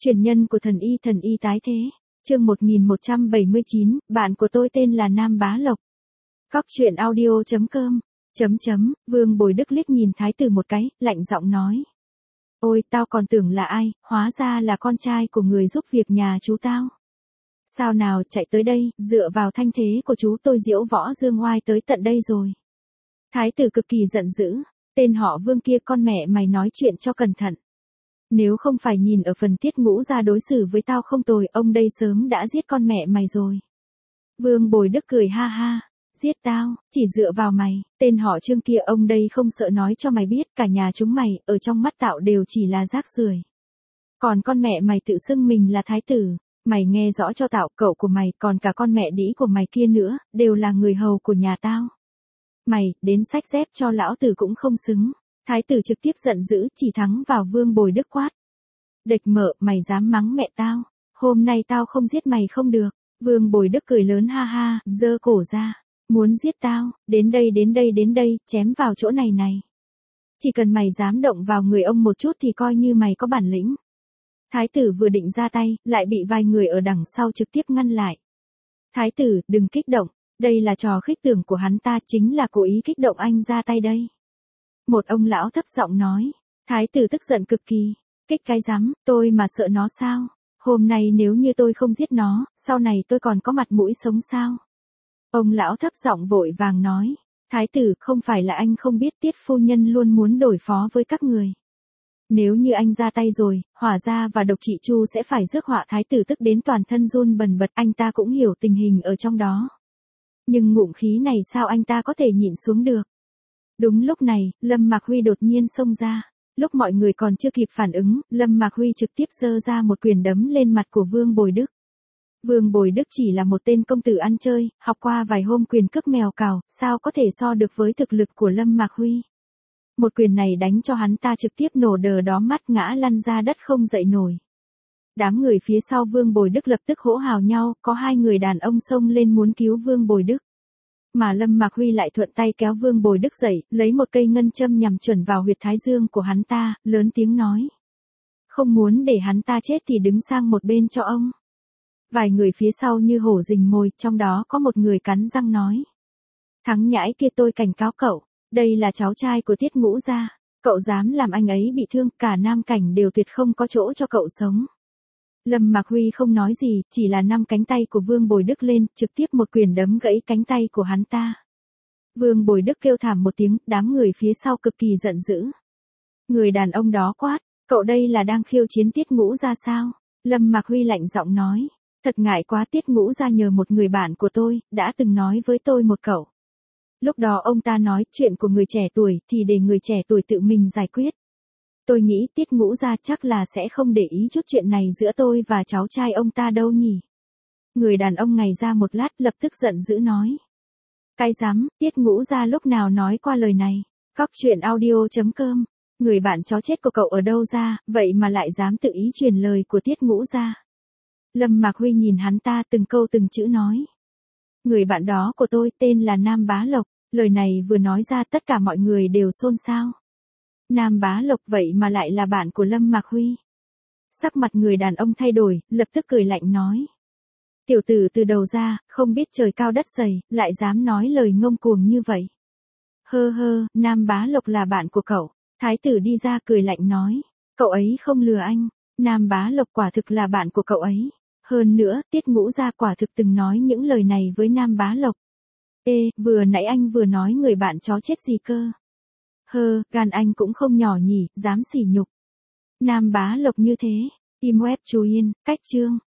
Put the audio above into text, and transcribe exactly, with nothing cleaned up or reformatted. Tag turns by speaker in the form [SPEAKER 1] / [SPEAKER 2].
[SPEAKER 1] Truyền nhân của thần y thần y tái thế. Chương một nghìn một trăm bảy mươi chín, bạn của tôi tên là Nam Bá Lộc. Cóc truyện audio chấm com. Chấm chấm, Vương Bồi Đức liếc nhìn thái tử một cái, lạnh giọng nói. Ôi, tao còn tưởng là ai, hóa ra là con trai của người giúp việc nhà chú tao. Sao nào chạy tới đây, dựa vào thanh thế của chú tôi diễu võ dương oai tới tận đây rồi. Thái tử cực kỳ giận dữ, tên họ Vương kia con mẹ mày nói chuyện cho cẩn thận. Nếu không phải nhìn ở phần Tiết Ngũ ra đối xử với tao không tồi, ông đây sớm đã giết con mẹ mày rồi. Vương Bồi Đức cười ha ha, giết tao, chỉ dựa vào mày, tên họ Trương kia ông đây không sợ nói cho mày biết, cả nhà chúng mày, ở trong mắt tạo đều chỉ là rác rưởi. Còn con mẹ mày tự xưng mình là thái tử, mày nghe rõ cho tạo, cậu của mày, còn cả con mẹ đĩ của mày kia nữa, đều là người hầu của nhà tao. Mày, đến xách dép cho lão tử cũng không xứng. Thái tử trực tiếp giận dữ, chỉ thắng vào Vương Bồi Đức quát. Địch mợ, mày dám mắng mẹ tao, hôm nay tao không giết mày không được. Vương Bồi Đức cười lớn ha ha, giơ cổ ra, muốn giết tao, đến đây đến đây đến đây, chém vào chỗ này này. Chỉ cần mày dám động vào người ông một chút thì coi như mày có bản lĩnh. Thái tử vừa định ra tay, lại bị vài người ở đằng sau trực tiếp ngăn lại. Thái tử, đừng kích động, đây là trò khích tưởng của hắn ta, chính là cố ý kích động anh ra tay đây. Một ông lão thấp giọng nói, thái tử tức giận cực kỳ, kích cái rắm, tôi mà sợ nó sao, hôm nay nếu như tôi không giết nó, sau này tôi còn có mặt mũi sống sao. Ông lão thấp giọng vội vàng nói, thái tử không phải là anh không biết Tiết phu nhân luôn muốn đối phó với các người. Nếu như anh ra tay rồi, Hỏa gia và Độc Trị Chu sẽ phải rước họa, thái tử tức đến toàn thân run bần bật, anh ta cũng hiểu tình hình ở trong đó. Nhưng ngụm khí này sao anh ta có thể nhịn xuống được. Đúng lúc này, Lâm Mạc Huy đột nhiên xông ra. Lúc mọi người còn chưa kịp phản ứng, Lâm Mạc Huy trực tiếp giơ ra một quyền đấm lên mặt của Vương Bồi Đức. Vương Bồi Đức chỉ là một tên công tử ăn chơi, học qua vài hôm quyền cước mèo cào, sao có thể so được với thực lực của Lâm Mạc Huy. Một quyền này đánh cho hắn ta trực tiếp nổ đờ đóm mắt, ngã lăn ra đất không dậy nổi. Đám người phía sau Vương Bồi Đức lập tức hỗ hào nhau, có hai người đàn ông xông lên muốn cứu Vương Bồi Đức. Mà Lâm Mạc Huy lại thuận tay kéo Vương Bồi Đức dậy, lấy một cây ngân châm nhằm chuẩn vào huyệt thái dương của hắn ta, lớn tiếng nói. Không muốn để hắn ta chết thì đứng sang một bên cho ông. Vài người phía sau như hổ rình mồi, trong đó có một người cắn răng nói. Thắng nhãi kia, tôi cảnh cáo cậu, đây là cháu trai của Tiết Ngũ gia, cậu dám làm anh ấy bị thương, cả Nam Cảnh đều tuyệt không có chỗ cho cậu sống. Lâm Mạc Huy không nói gì, chỉ là nắm cánh tay của Vương Bồi Đức lên, trực tiếp một quyền đấm gãy cánh tay của hắn ta. Vương Bồi Đức kêu thảm một tiếng, đám người phía sau cực kỳ giận dữ. Người đàn ông đó quát, cậu đây là đang khiêu chiến Tiết Ngũ gia sao? Lâm Mạc Huy lạnh giọng nói, thật ngại quá, Tiết Ngũ gia nhờ một người bạn của tôi, đã từng nói với tôi một cậu. Lúc đó ông ta nói chuyện của người trẻ tuổi thì để người trẻ tuổi tự mình giải quyết. Tôi nghĩ Tiết Ngũ gia chắc là sẽ không để ý chút chuyện này giữa tôi và cháu trai ông ta đâu nhỉ. Người đàn ông ngày ra một lát lập tức giận dữ nói. Cái rắm, Tiết Ngũ gia lúc nào nói qua lời này. Cóc truyện audio chấm com. Người bạn chó chết của cậu ở đâu ra, vậy mà lại dám tự ý truyền lời của Tiết Ngũ gia. Lâm Mạc Huy nhìn hắn ta từng câu từng chữ nói. Người bạn đó của tôi tên là Nam Bá Lộc. Lời này vừa nói ra tất cả mọi người đều xôn xao. Nam Bá Lộc vậy mà lại là bạn của Lâm Mạc Huy. Sắc mặt người đàn ông thay đổi, lập tức cười lạnh nói. Tiểu tử từ đầu ra, không biết trời cao đất dày, lại dám nói lời ngông cuồng như vậy. Hơ hơ, Nam Bá Lộc là bạn của cậu. Thái tử đi ra cười lạnh nói. Cậu ấy không lừa anh, Nam Bá Lộc quả thực là bạn của cậu ấy. Hơn nữa, Tiết Ngũ gia quả thực từng nói những lời này với Nam Bá Lộc. Ê, vừa nãy anh vừa nói người bạn chó chết gì cơ? Hơ, gan anh cũng không nhỏ nhỉ, dám sỉ nhục. Nam Bá Lộc như thế. Tim web chú yên, cách chương.